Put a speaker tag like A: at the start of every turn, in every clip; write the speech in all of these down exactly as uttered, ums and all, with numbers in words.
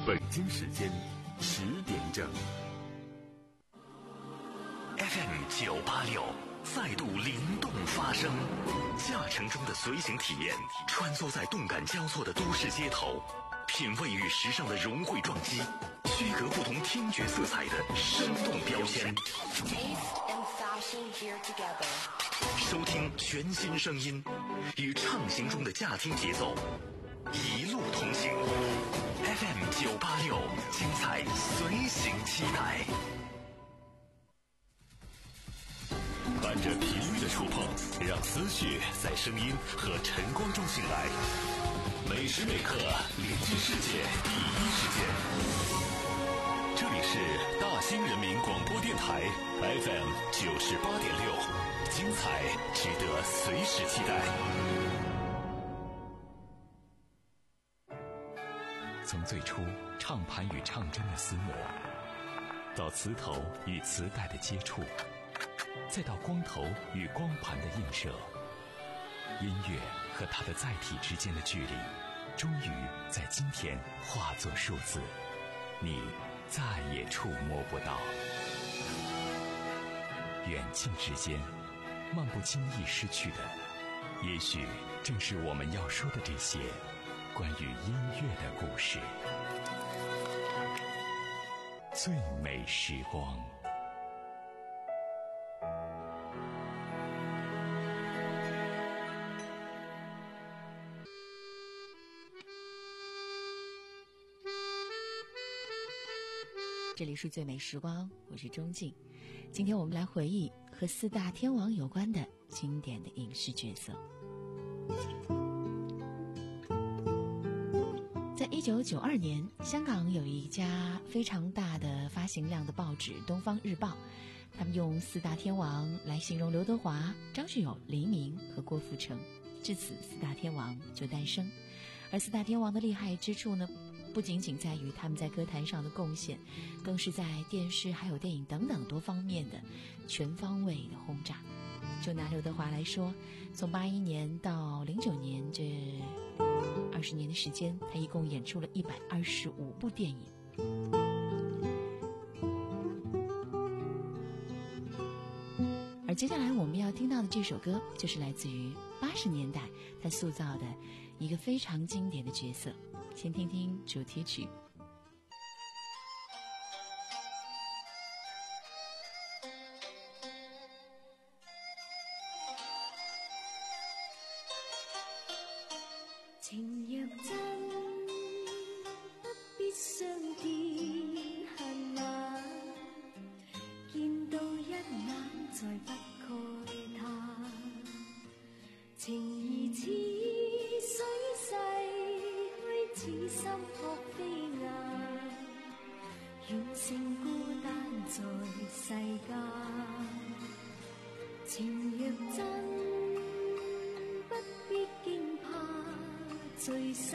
A: 北京时间十点整。
B: F M 九八六再度灵动发声，驾乘中的随行体验，穿梭在动感交错的都市街头，品味与时尚的融汇撞击，区隔不同听觉色彩的生动标签。收听全新声音，与畅行中的驾听节奏一路同行。F M 九八六，精彩随行期待。伴着频率的触碰，让思绪在声音和晨光中醒来。每时每刻连接世界第一时间。这里是大兴人民广播电台 F M 九十八点六，精彩值得随时期待。从最初唱盘与唱针的厮磨，到磁头与磁带的接触，再到光头与光盘的映射，音乐和它的载体之间的距离，终于在今天化作数字，你再也触摸不到。远近之间，漫不经意失去的，也许正是我们要说的这些关于音乐的故事。最美时光。
C: 这里是最美时光，我是钟静。今天我们来回忆和四大天王有关的经典的影视角色。在一九九二年，香港有一家非常大的发行量的报纸《东方日报》，他们用四大天王来形容刘德华、张学友、黎明和郭富城，至此四大天王就诞生。而四大天王的厉害之处呢，不仅仅在于他们在歌坛上的贡献，更是在电视还有电影等等多方面的全方位的轰炸。就拿刘德华来说，从八一年到零九年这二十年的时间，他一共演出了一百二十五部电影。而接下来我们要听到的这首歌，就是来自于八十年代他塑造的一个非常经典的角色。先听听主题曲。
D: 情若真，不必相見恨晚，見到一眼再不慨嘆，情義似水逝，此心撲飛雁，遠勝孤單在世間。情若真，不必驚怕聚散，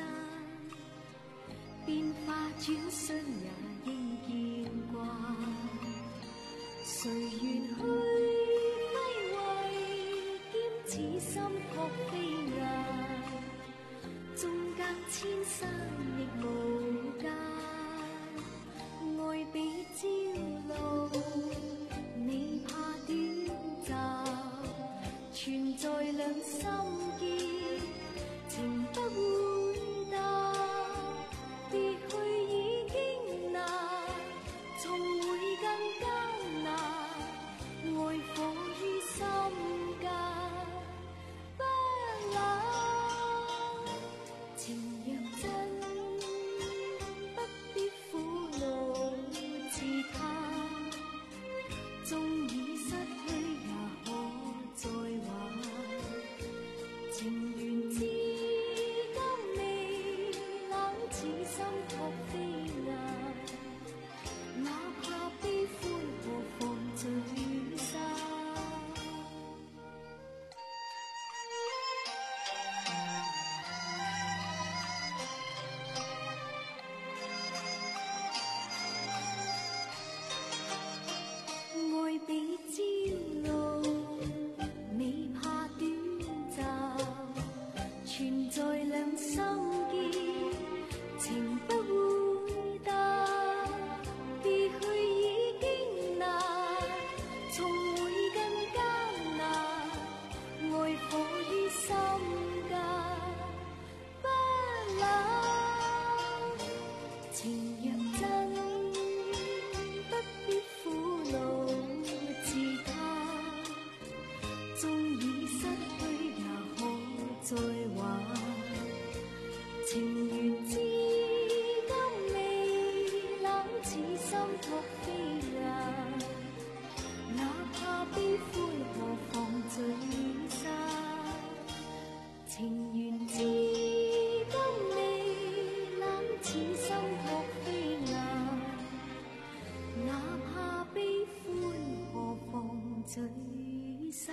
D: 變化轉瞬也應見慣。誰願去揮慧，兼此心撲飛雁，縱隔千山亦無間，愛比朝露，你怕短暫，存在兩心結，情不會淡，別去已經難，重會更艱難，愛火於心間不冷。情若真，不情若真，不必苦惱自他，縱已失去也可再還。情緣至今未冷，似心撲飛呀，哪怕悲歡何妨聚散。情緣至今未冷，似心撲飛呀，哪怕悲歡何妨聚散。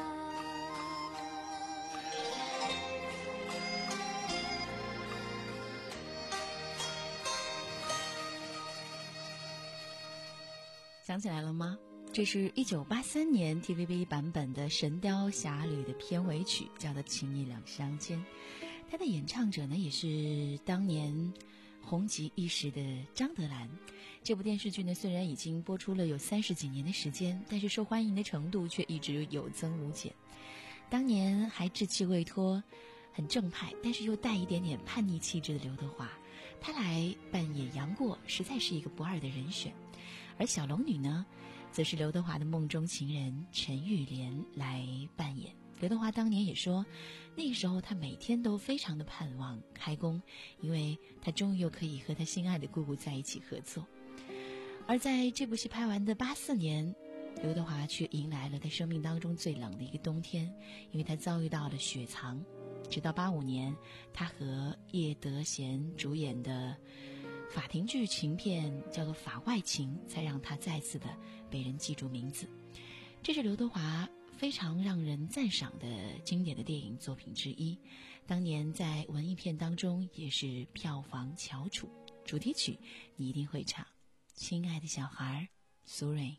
C: 想起来了吗？这是一九八三年 T V B 版本的《神雕侠侣》的片尾曲，叫做《情义两相牵》。它的演唱者呢，也是当年红极一时的张德兰。这部电视剧呢，虽然已经播出了有三十几年的时间，但是受欢迎的程度却一直有增无减。当年还稚气未脱，很正派，但是又带一点点叛逆气质的刘德华，他来扮演杨过，实在是一个不二的人选。而小龙女呢，则是刘德华的梦中情人陈玉莲来扮演。刘德华当年也说，那个时候他每天都非常的盼望开工，因为他终于又可以和他心爱的姑姑在一起合作。而在这部戏拍完的八四年，刘德华却迎来了他生命当中最冷的一个冬天，因为他遭遇到了雪藏。直到八五年，他和叶德娴主演的法庭剧情片叫做《法外情》，才让他再次的被人记住名字。这是刘德华非常让人赞赏的经典的电影作品之一，当年在文艺片当中也是票房翘楚。主题曲你一定会唱，亲爱的小孩苏芮。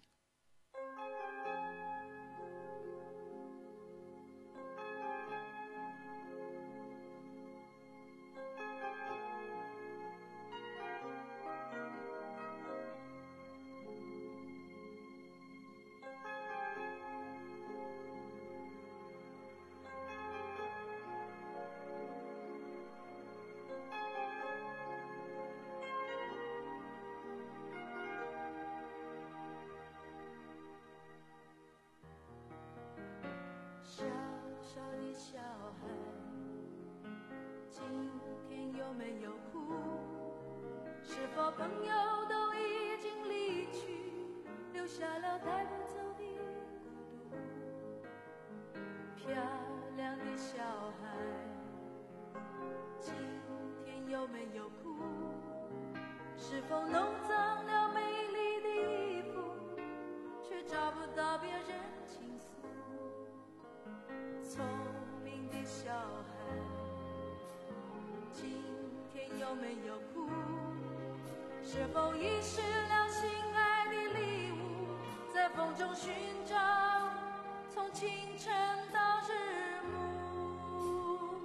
E: 小小的小孩，今天有没有哭？是否朋友都已经离去，留下了带不走的孤独？漂亮的小孩，今天有没有哭？是否弄脏了美丽的衣服，却找不到别人倾诉？聪明的小孩，今天有没有哭？是否遗失了心爱的礼物，在风中寻找，从清晨到日暮？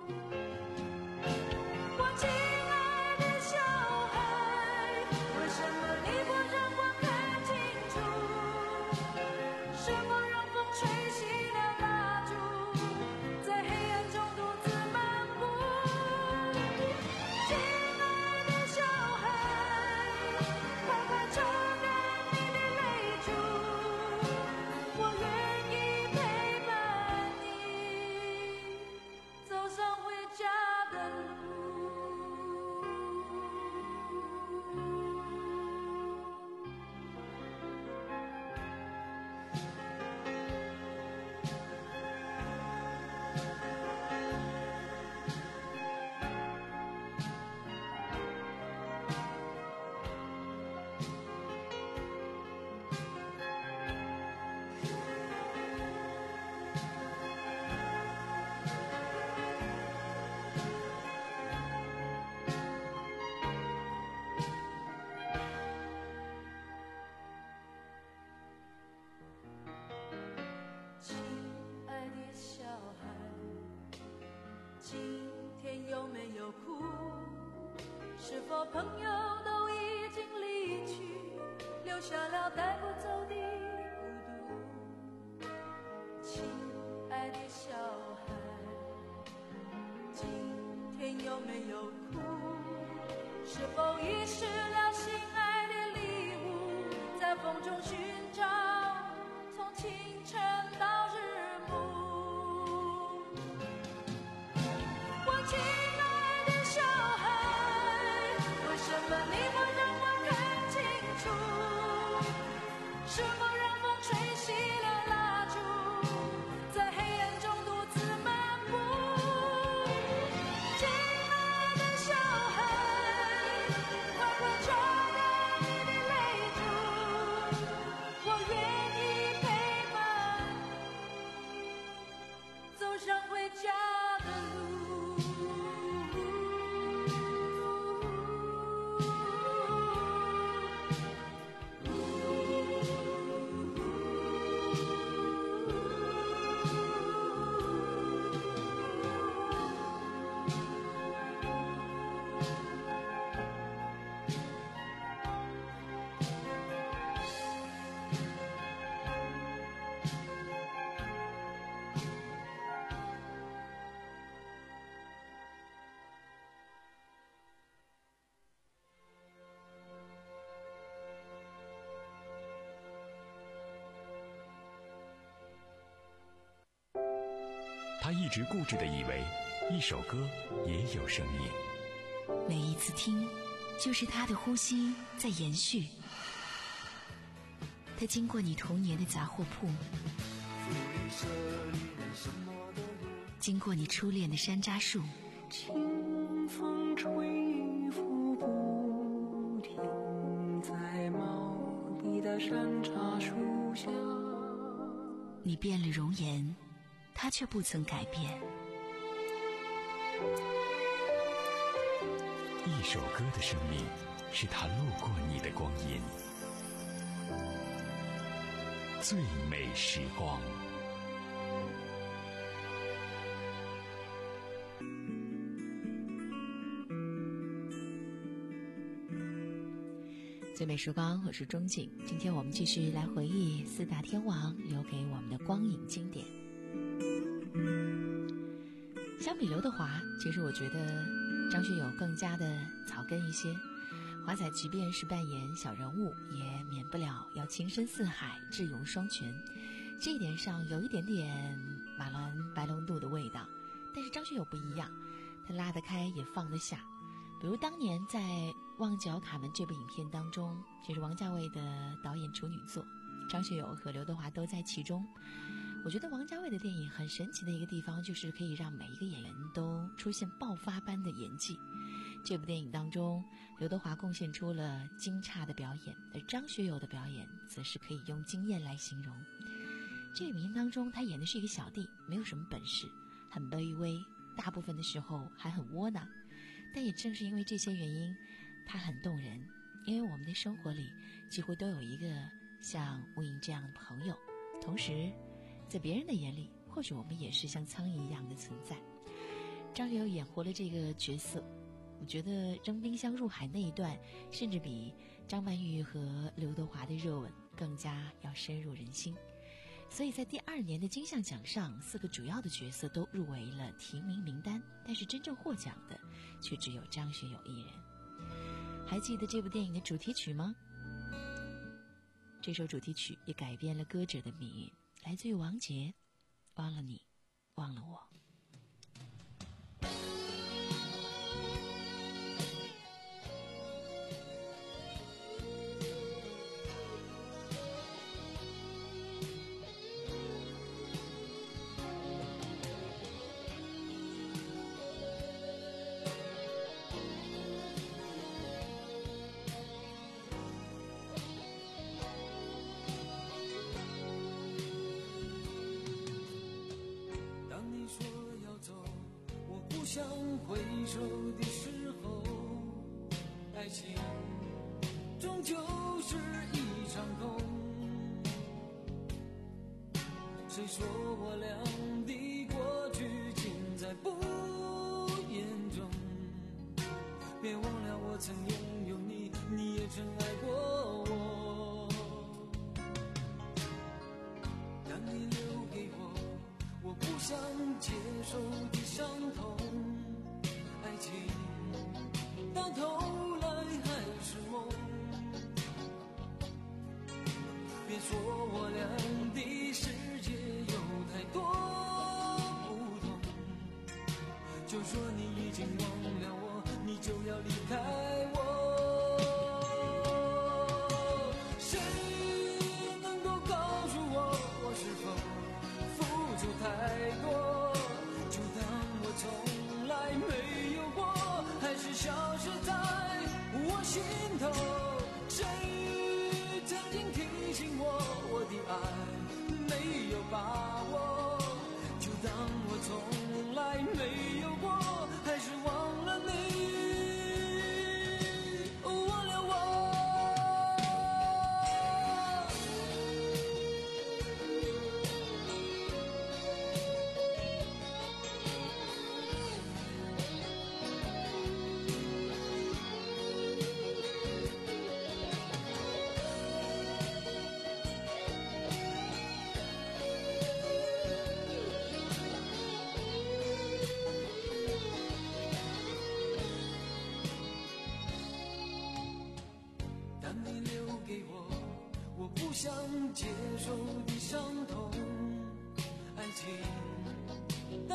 E: 我亲爱的小孩，为什么你不让我看清楚？是否让风吹熄了蜡烛，在黑暗中独自漫步？亲爱的小孩，快快抽干你的泪珠，我愿意陪伴你走上回家的路。亲爱的小孩，今天有没有哭？是否朋友都已经离去，留下了带不走的孤独？亲爱的小孩，今天有没有哭？是否遗失了
B: 他一直固执地以为一首歌也有生命，
C: 每一次听就是他的呼吸在延续。他经过你童年的杂货铺，经过你初恋的山楂树，
D: 清风吹拂不停，在茂密的山茶树下。
C: 你变了容颜，他却不曾改变。
B: 一首歌的生命是他路过你的光阴，最美时光。
C: 最美时光，我是钟景。今天我们继续来回忆四大天王留给我们的光影经典。相比刘德华，其实我觉得张学友更加的草根一些。华仔即便是扮演小人物，也免不了要情深似海、智勇双全，这一点上有一点点马兰白龙度的味道。但是张学友不一样，他拉得开也放得下。比如当年在《旺角卡门》这部影片当中，这是王家卫的导演处女作，张学友和刘德华都在其中。我觉得王家卫的电影很神奇的一个地方，就是可以让每一个演员都出现爆发般的演技。这部电影当中，刘德华贡献出了惊诧的表演，而张学友的表演则是可以用惊艳来形容。这部影片当中，他演的是一个小弟，没有什么本事，很卑微，大部分的时候还很窝囊。但也正是因为这些原因，他很动人。因为我们的生活里几乎都有一个像吴颖这样的朋友，同时在别人的眼里，或许我们也是像苍蝇一样的存在。张学友演活了这个角色，我觉得扔冰箱入海那一段，甚至比张曼玉和刘德华的热吻更加要深入人心。所以在第二年的金像奖上，四个主要的角色都入围了提名名单，但是真正获奖的却只有张学友一人。还记得这部电影的主题曲吗？这首主题曲也改变了歌者的命运，来自于王杰，忘了你，忘了我。
D: 想回首的时候，爱情终究是一场空。谁说我俩的过去尽在不言中？别忘了我曾拥有你，你也曾爱过我。当你留给我我不想接受的伤痛，爱情到头来还是梦。别说我俩的世界有太多不同，就说你已经忘了我，你就要离开我。谁能够告诉我，我是否付出太多，就当我从来没有过，还是消失在我心头。谁曾经提醒我，我的爱没有把握，就当我从来没有过，还是忘了你，忘了我。想接受的伤痛，爱情到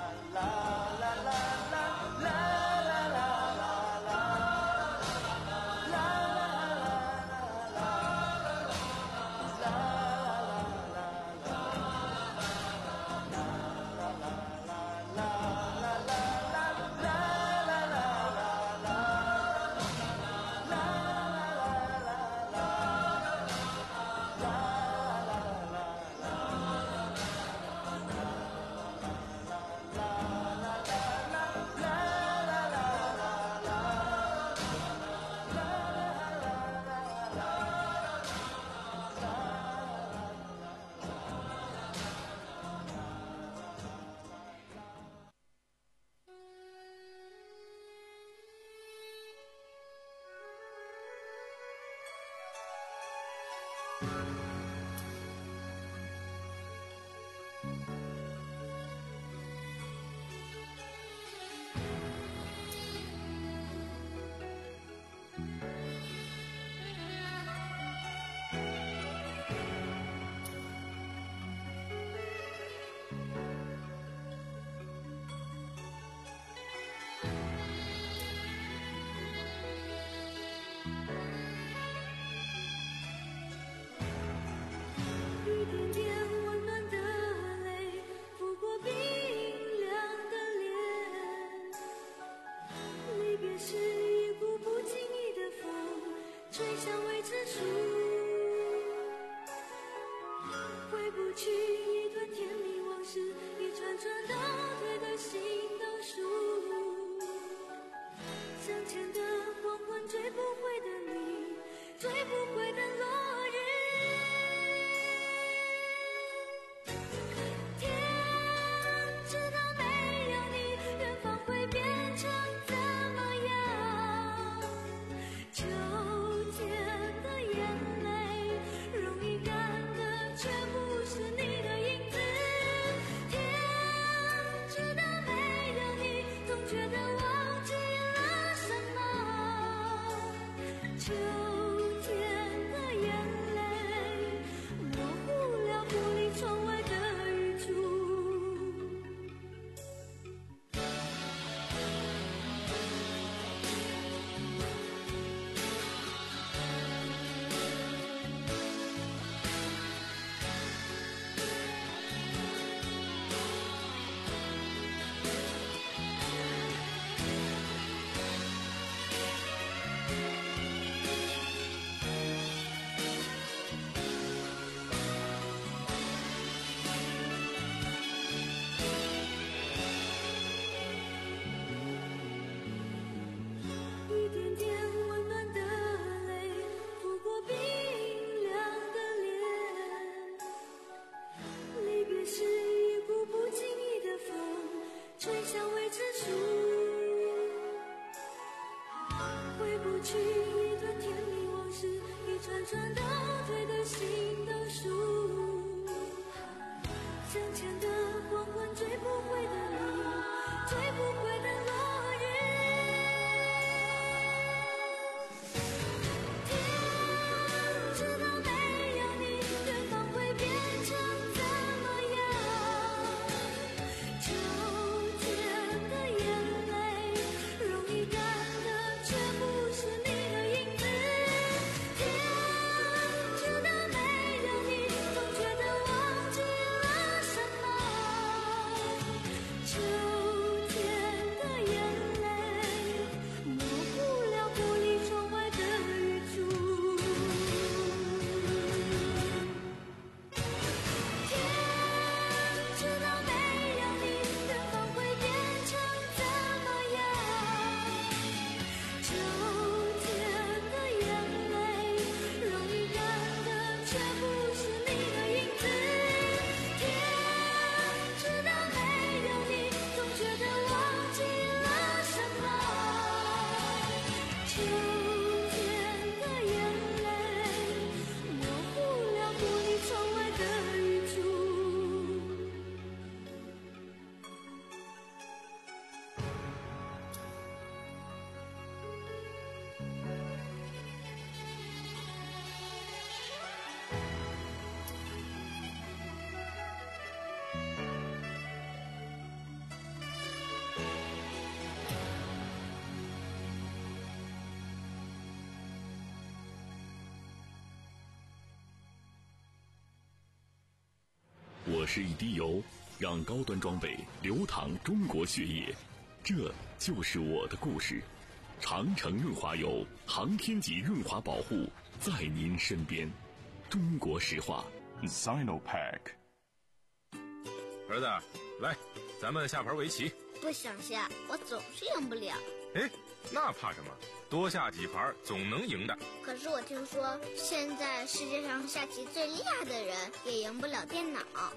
B: 我是一滴油，让高端装备流淌中国血液，这就是我的故事。长城润滑油，航天级润滑保护，在您身边。中国石化
A: Sinopack。
F: 儿子，来，咱们下盘围棋。
G: 不想下，我总是赢不了。
F: 哎，那怕什么？多下几盘总能赢的。
G: 可是我听说，现在世界上下棋最厉害的人也赢不了电脑。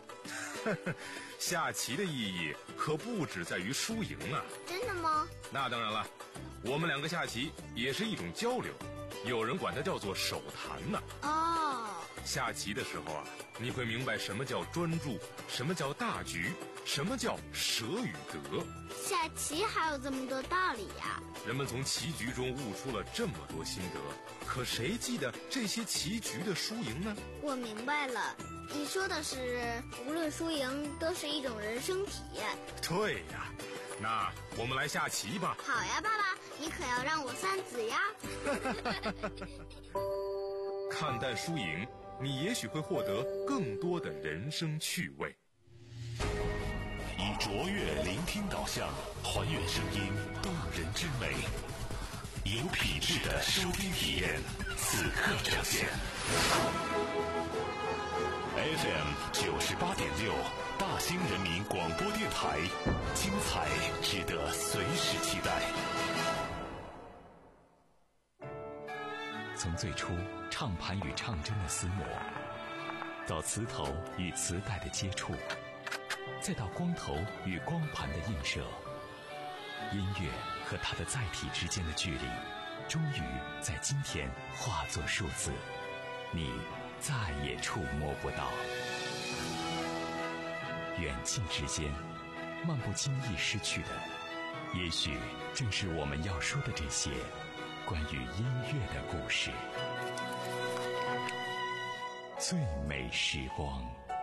F: 下棋的意义可不只在于输赢啊！
G: 真的吗？
F: 那当然了，我们两个下棋也是一种交流，有人管它叫做手谈呢。
G: 哦，
F: 下棋的时候啊，你会明白什么叫专注，什么叫大局，什么叫舍与得。
G: 下棋还有这么多道理呀！
F: 人们从棋局中悟出了这么多心得，可谁记得这些棋局的输赢呢？
G: 我明白了，你说的是无论输赢都是一种人生体验。
F: 对呀，那我们来下棋吧。
G: 好呀，爸爸，你可要让我三子呀。
F: 看淡输赢，你也许会获得更多的人生趣味。
B: 以卓越聆听导向，还原声音动人之美，有品质的收听体验，此刻呈现。F M 九十八点六，大兴人民广播电台，精彩值得随时期待。从最初唱盘与唱针的厮磨，到磁头与磁带的接触，再到光头与光盘的映射，音乐和它的载体之间的距离，终于在今天化作数字，你再也触摸不到。远近之间，漫不经意失去的，也许正是我们要说的这些关于音乐的故事。最美时光。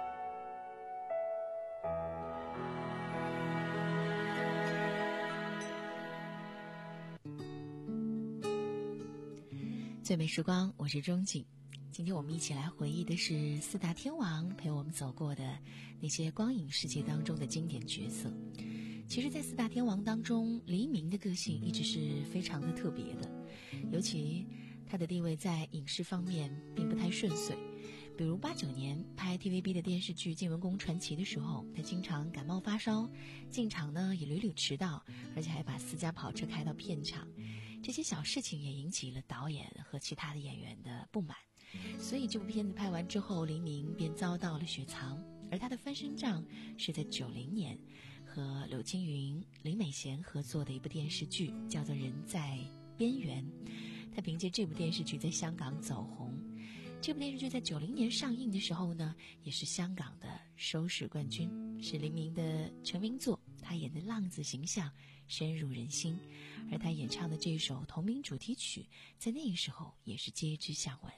C: 最美时光，我是钟景。今天我们一起来回忆的是四大天王陪我们走过的那些光影世界当中的经典角色。其实在四大天王当中，黎明的个性一直是非常的特别的，尤其他的地位在影视方面并不太顺遂。比如八九年拍 T V B 的电视剧《晋文公传奇》的时候，他经常感冒发烧，进场呢也屡屡迟到，而且还把私家跑车开到片场。这些小事情也引起了导演和其他的演员的不满，所以这部片子拍完之后，黎明便遭到了雪藏。而他的翻身仗是在九零年和柳青云、林美贤合作的一部电视剧，叫做《人在边缘》。他凭借这部电视剧在香港走红。这部电视剧在九零年上映的时候呢，也是香港的收视冠军，是黎明的成名作。他演的浪子形象深入人心，而他演唱的这首同名主题曲，在那个时候也是街知巷闻。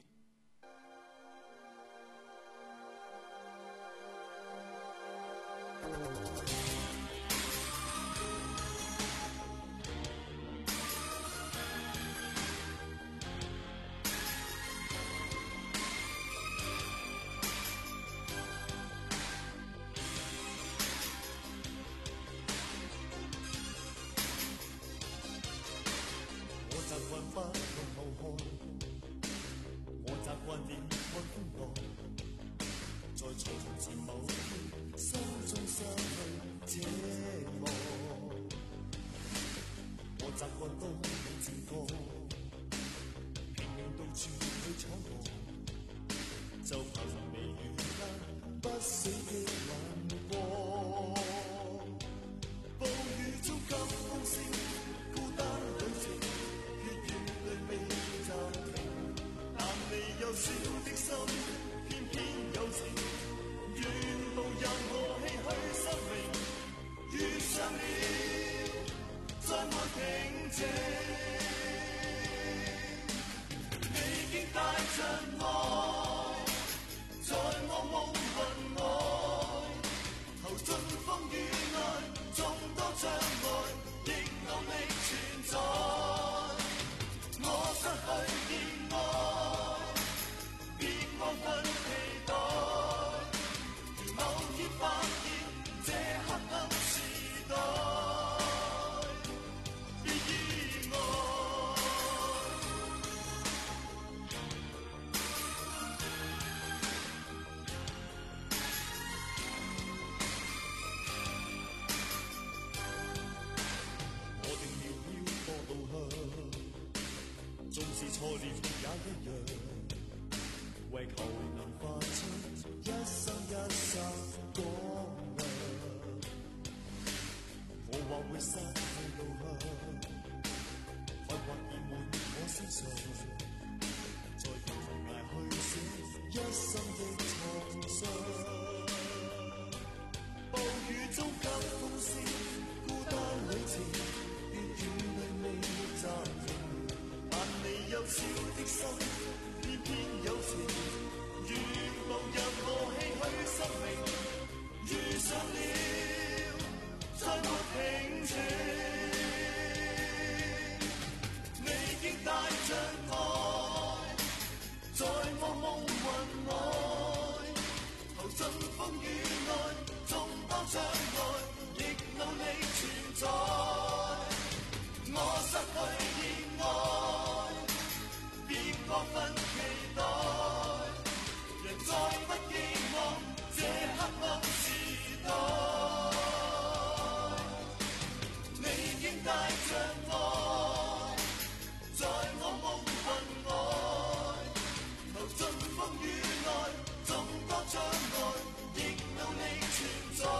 H: 錯念也一樣，為求能發出一生一世光亮。我或會失去路向，愛或已滿我身上，在懸崖去寫一生的創傷。暴雨中急風聲，孤單旅程，越遠去未暫停。但你幼小的心，偏偏有情，願無任何唏噓生命，遇上了再沒平靜。你竟帶着愛，在我夢魂內，投進風雨內，眾多障礙，亦努力存在。我失去熱愛，別過分期待，人再不寄望這黑暗時代。你竟帶着愛，在我夢魂外，投進風雨內，眾多障礙，亦努力存在。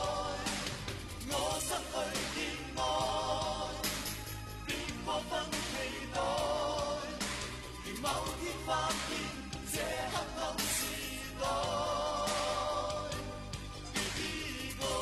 H: 我失去熱愛，別過分期待，如某天發現這黑暗時代別意外。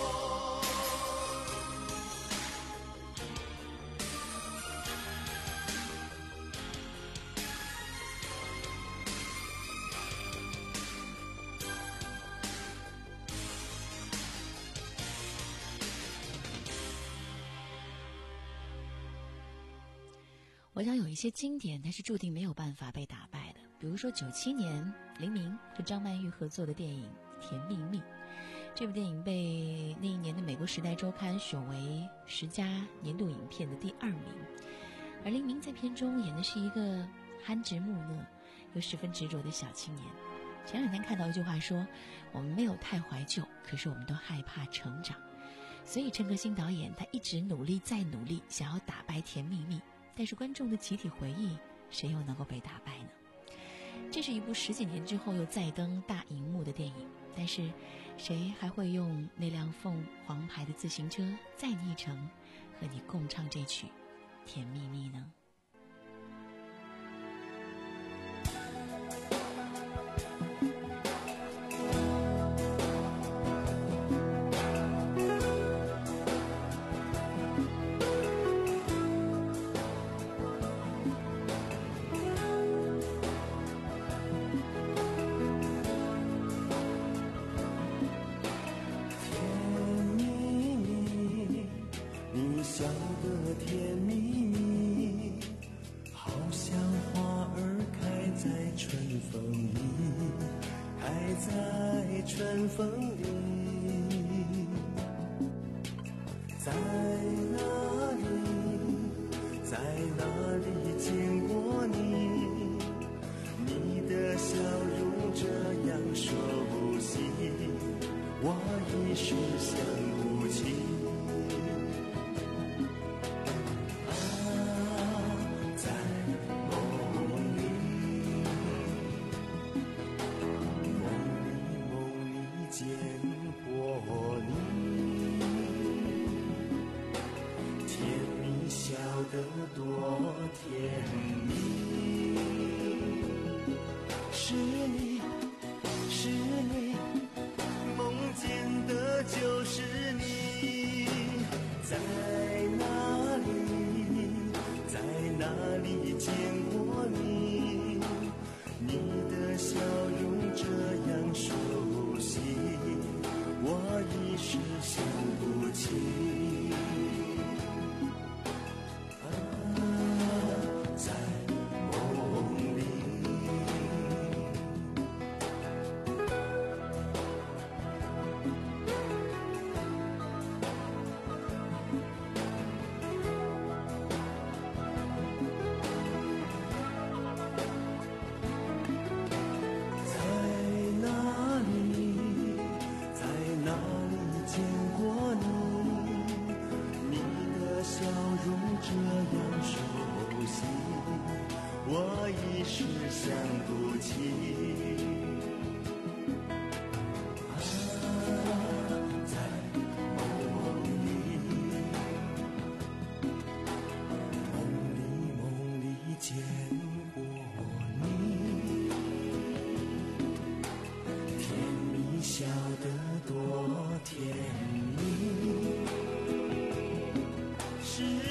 C: 我想有一些经典它是注定没有办法被打败的，比如说九七年黎明和张曼玉合作的电影《甜蜜蜜》。这部电影被那一年的美国《时代周刊》选为十佳年度影片的第二名，而黎明在片中演的是一个憨直木讷又十分执着的小青年。前两天看到一句话说，我们没有太怀旧，可是我们都害怕成长。所以陈可辛导演他一直努力再努力，想要打败《甜蜜蜜》，但是观众的集体回忆，谁又能够被打败呢？这是一部十几年之后又再登大荧幕的电影，但是谁还会用那辆凤凰牌的自行车载你一程，和你共唱这曲《甜蜜蜜》呢？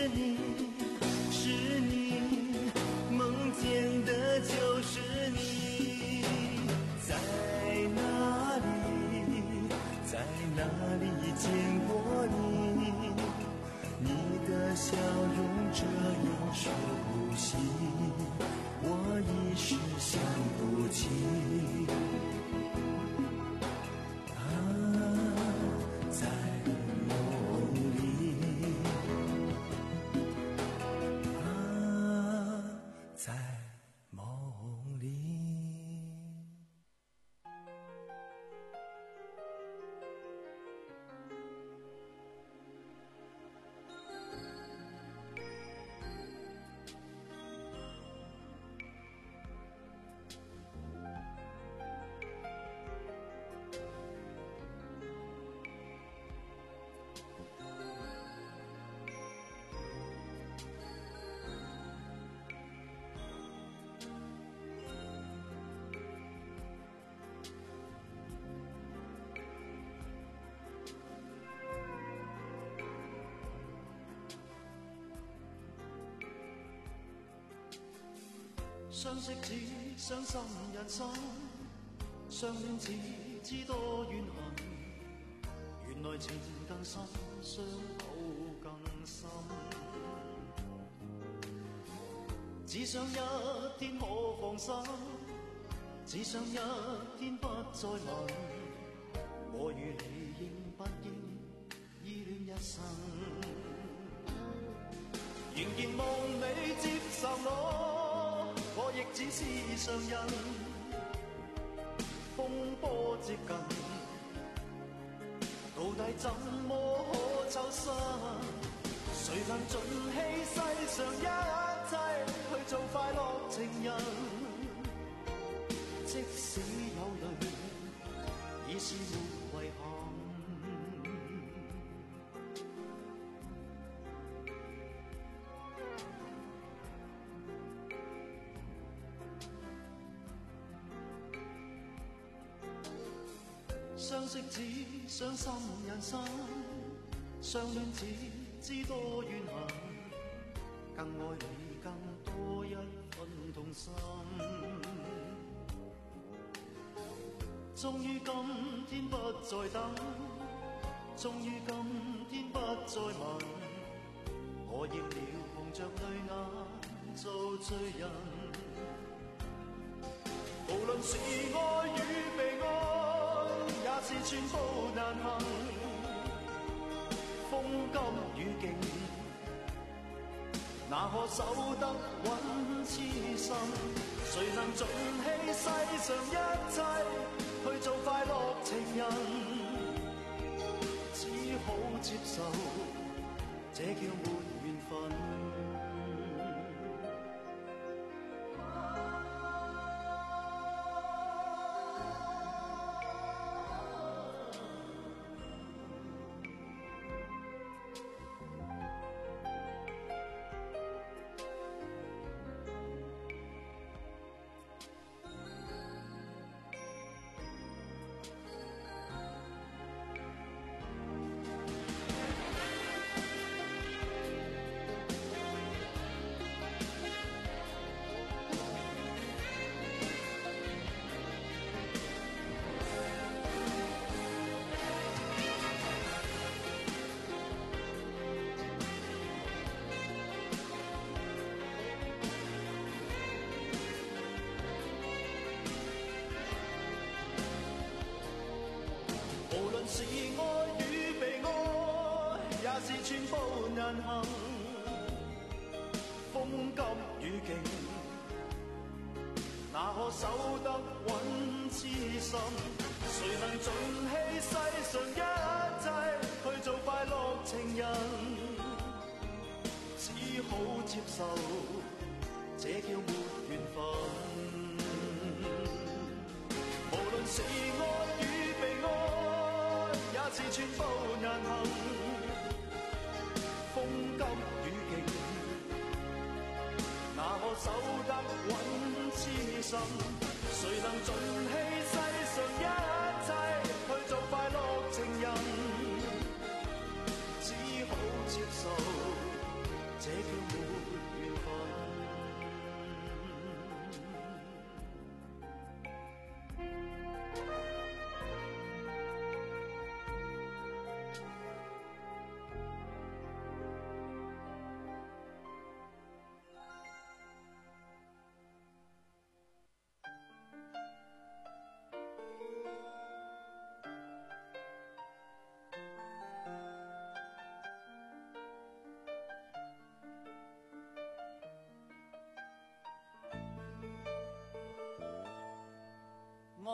H: 你，是你，梦见的就是你，在哪里，在哪里见过你？你的笑容这样熟悉，我一时想不起。啊，在梦里，啊，在梦里。
I: 相識只傷心人生，相戀只知多怨恨。原來情更深，傷口更深。只想一天可放心，只想一天不再問，我與你應不應依戀一生？仍然望你接受我，我亦只是常人。風波接近，到底怎麼可抽身？誰能盡棄世上一切，去做快樂情人？即使有淚，已是沒遺憾。相識只傷心人生，相戀只知多怨恨，更愛你更多一分痛心。終於今天不再等，終於今天不再問，我厭了紅着淚眼做罪人。無論是愛與被愛，也是寸步難行。風急雨勁，哪可守得穩痴心？誰能盡棄世上一切，去做快樂情人？只好接受，這叫沒緣分。是愛與被愛，也是寸步難行。風急雨勁，哪可守得穩痴心？誰能盡棄世上一切，去做快樂情人？只好接受，這叫沒緣分。無論是愛與被愛，也是寸步難行。風急雨勁，哪可守得穩痴心？誰能盡棄世上一切，去做快樂情人？只好接受，這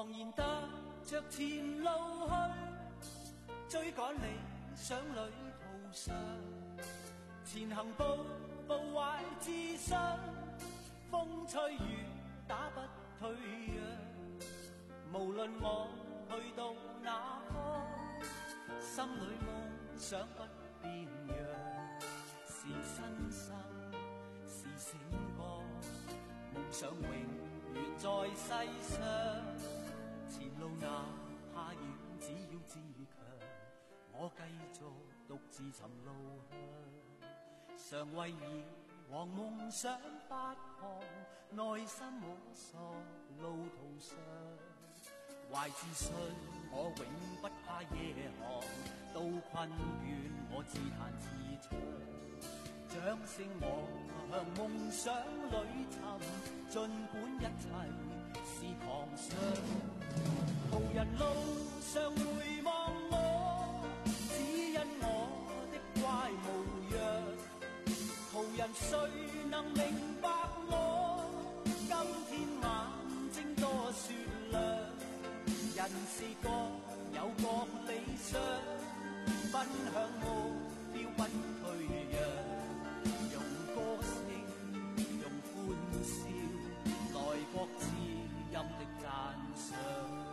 I: 茫然踏着前路去，追趕理想旅途上，前行步步懷自信，風吹雨打不退讓。無論我去到哪方，心裏夢想不變樣，是新生是醒覺，夢想永遠在世上。前路哪怕遠，只要自強，我繼續獨自尋路向。常為以往夢想發狂，內心摸索路途上，懷自信我永不怕夜航，到困倦我自彈自唱，掌聲我向夢想裏尋，儘管一切是狂想。途人路上回望我，只因我的怪模樣。途人誰能明白我？今天眼睛多雪亮。人是各有各理想，奔向目標不退讓。用歌聲，用歡笑，來博知音的讚賞。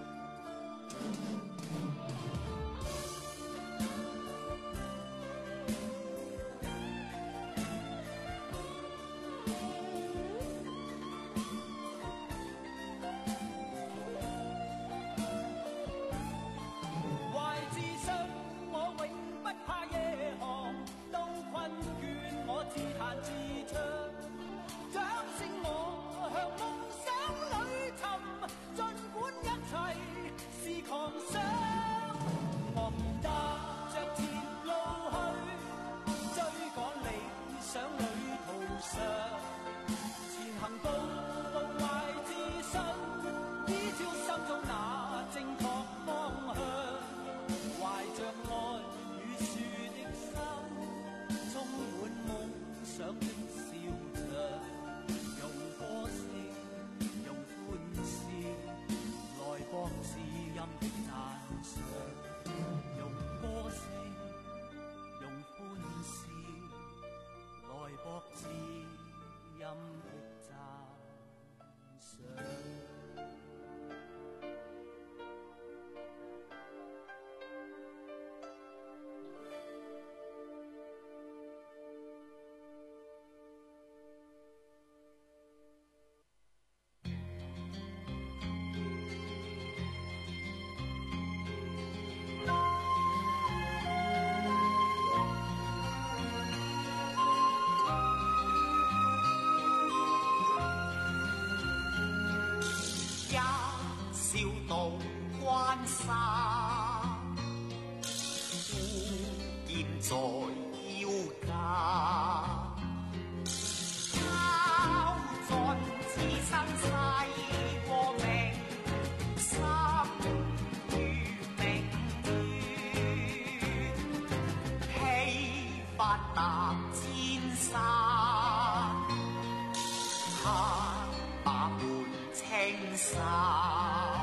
I: 自彈自唱，掌聲我向夢想裏尋，儘管一切是狂想。茫然踏着前路去，追趕理想旅途上，前行步步懷自信，依照心中那正確方向，懷着愛與樹的心，充滿夢想的笑着，用歌聲，用歡笑，來博知音的讚賞。用歌聲，用歡笑，來博知音的讚賞。
J: 在腰間，交盡此生世和命，心如明月，披發踏千山，黑馬伴青衫。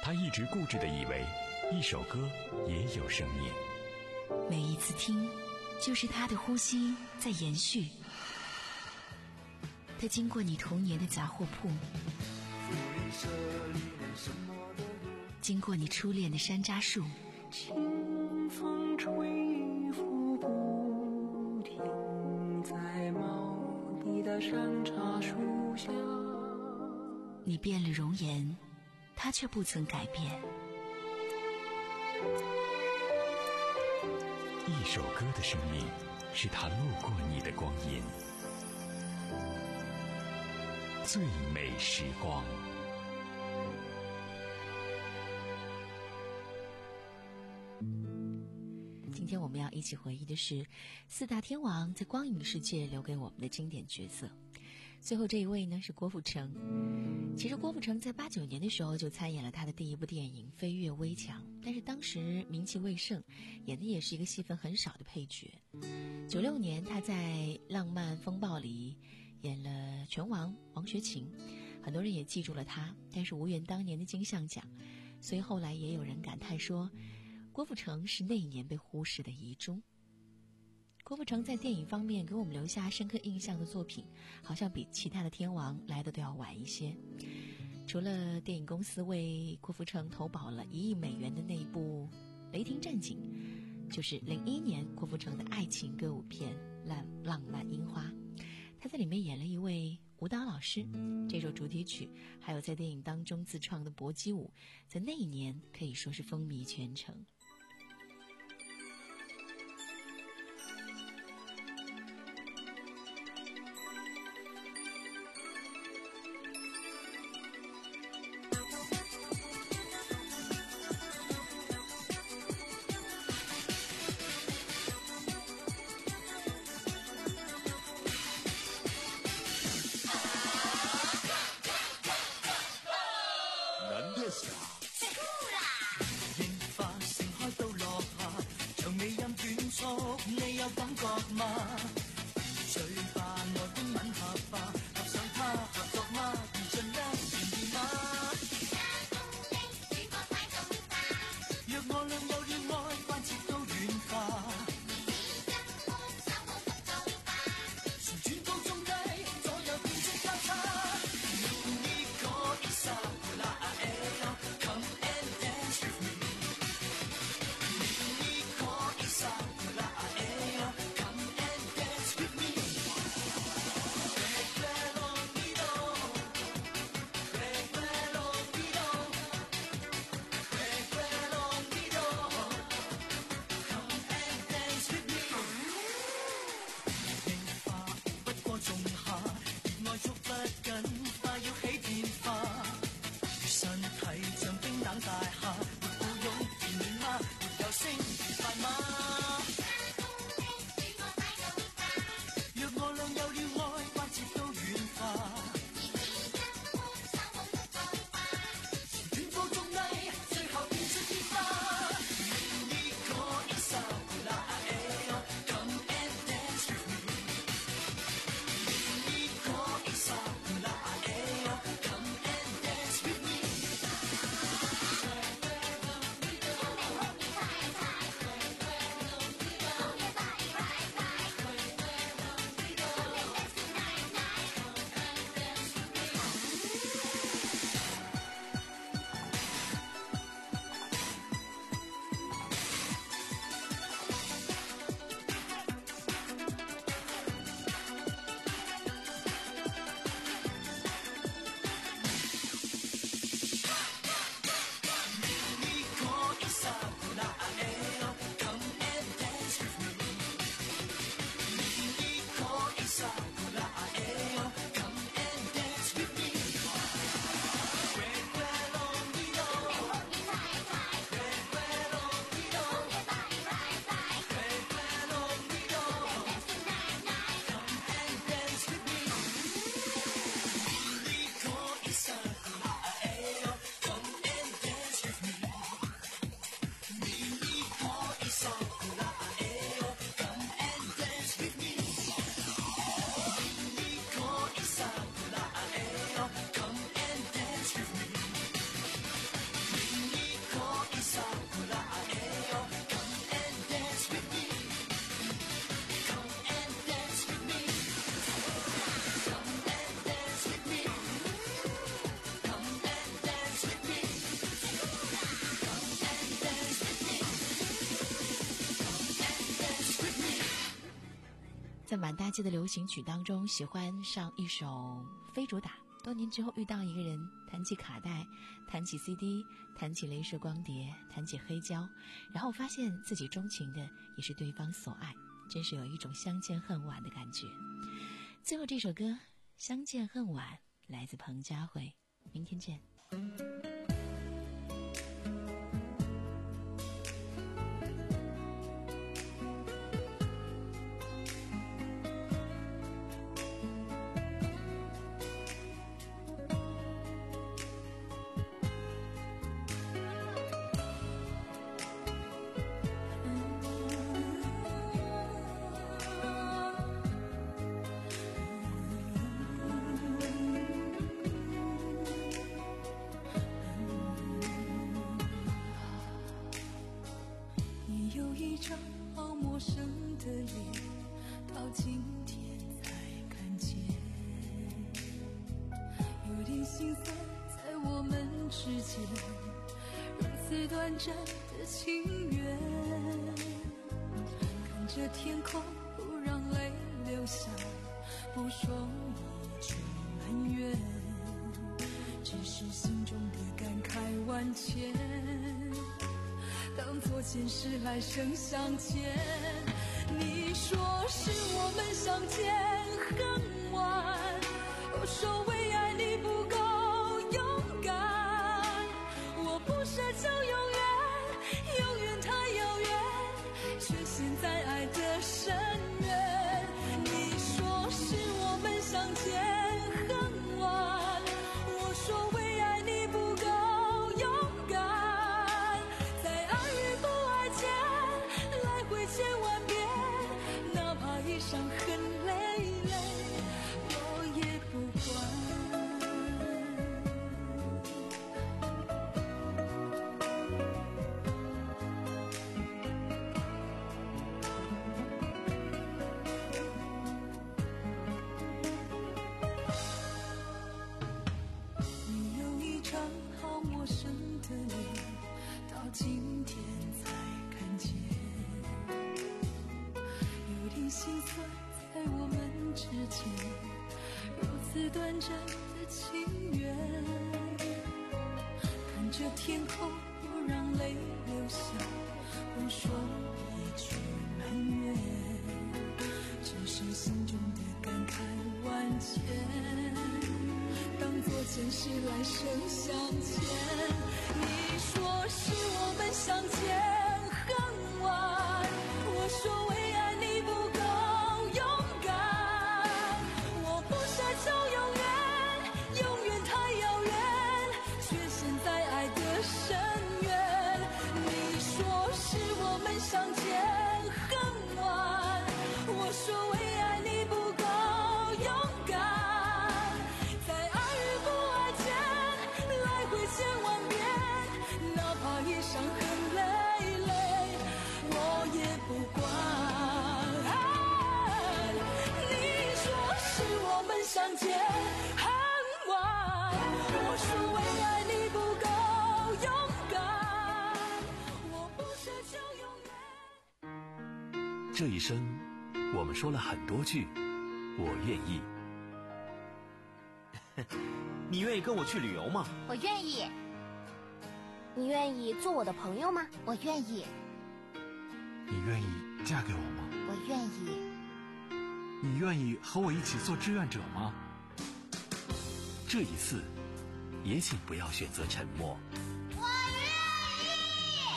B: 他一直固执地以为一首歌也有生命，
C: 每一次听就是他的呼吸在延续。他经过你童年的杂货铺，经过你初恋的山楂树，
I: 清风吹拂不停，在茂密的山茶树下。
C: 你变了容颜，他却不曾改变。
B: 一首歌的生命，是他路过你的光阴。最美时光。
C: 今天我们要一起回忆的是四大天王在光影世界留给我们的经典角色。最后这一位呢是郭富城。其实郭富城在八九年的时候就参演了他的第一部电影《飞越危墙》，但是当时名气未盛，演的也是一个戏份很少的配角。九六年他在《浪漫风暴》里演了拳王王学勤，很多人也记住了他，但是无缘当年的金像奖，所以后来也有人感叹说郭富城是那一年被忽视的遗珠。郭富城在电影方面给我们留下深刻印象的作品，好像比其他的天王来的都要晚一些。除了电影公司为郭富城投保了一亿美元的那部《雷霆战警》，就是零一年郭富城的爱情歌舞片《浪浪漫樱花》，他在里面演了一位舞蹈老师，这首主题曲还有在电影当中自创的搏击舞，在那一年可以说是风靡全城。 在满大街的流行曲当中喜欢上一首非主打，多年之后遇到一个人，弹起卡带，弹起 C D， 弹起镭射光碟，弹起黑胶，然后发现自己钟情的也是对方所爱，真是有一种相见恨晚的感觉。最后这首歌《相见恨晚》来自彭佳慧，明天见。
E: 心酸在我们之间，如此短暂的情缘。看着天空，不让泪流下，不说一句埋怨，只是心中的感慨万千，当作前世来生相见。你说是我们相见恨晚，我说为爱你不够勇敢，我不奢求永远，永远太遥远，却陷在爱的深渊。你说是我们相见恨晚，我说为爱你不够勇敢，在爱与不爱间来回千万遍，哪怕一伤痕累累，我也不管。你有一张好陌生的脸，到今天才看见，有点心酸在我们之间，如此短暂的情缘。看着天空，不让泪流下，不说一句埋怨，只是心中的感慨万千，当作前世来生相见。你说是我们相见恨晚，我说为爱你不够勇敢，我不奢求永远，永远太遥远，却陷在爱的深渊。你说是我们相见恨晚，我说为爱你不够勇敢，在爱与不爱间来回千万遍，哪怕一伤痕累累，我也不管。你说是我们相见恨晚，我说为爱你不够勇敢，我不奢求永远。
B: 这一生，我们说了很多句我愿意。
K: 你愿意跟我去旅游吗？
L: 我愿意。你愿意做我的朋友吗？我愿意。
M: 你愿意嫁给我吗？
L: 我愿意。
M: 你愿意和我一起做志愿者吗？
B: 这一次，也请不要选择沉默。
L: 我愿意。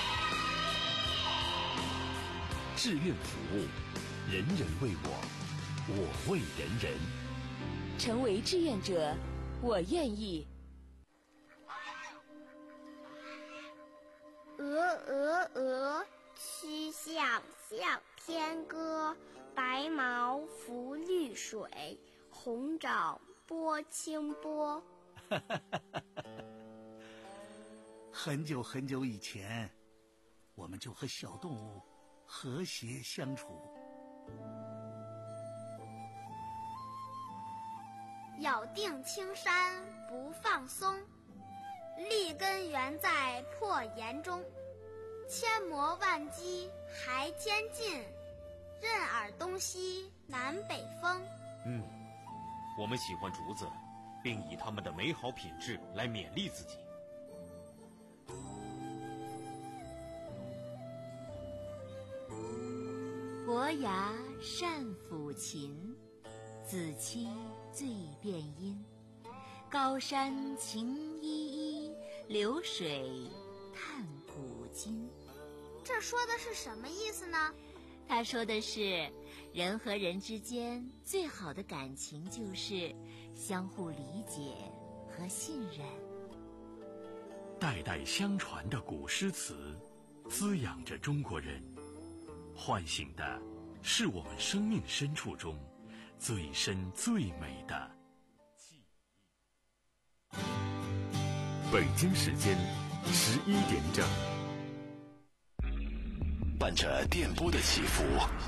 B: 志愿服务，人人为我，我为人人。
N: 成为志愿者，我愿意。
G: 鹅鹅鹅，曲项向天歌，白毛浮绿水，红掌拨清波。
O: 很久很久以前，我们就和小动物和谐相处。
G: 咬定青山不放松，立根原在破岩中，千磨万击还坚劲，任尔东西南北风。
K: 嗯，我们喜欢竹子，并以它们的美好品质来勉励自己。
P: 伯牙善抚琴，子期最辨音。高山晴依依，流水叹古今。
G: 这说的是什么意思呢？
P: 他说的是，人和人之间最好的感情就是相互理解和信任。
B: 代代相传的古诗词，滋养着中国人，唤醒的是我们生命深处中最深最美的记忆。
A: 北京时间十一点整，
B: 伴着电波的起伏，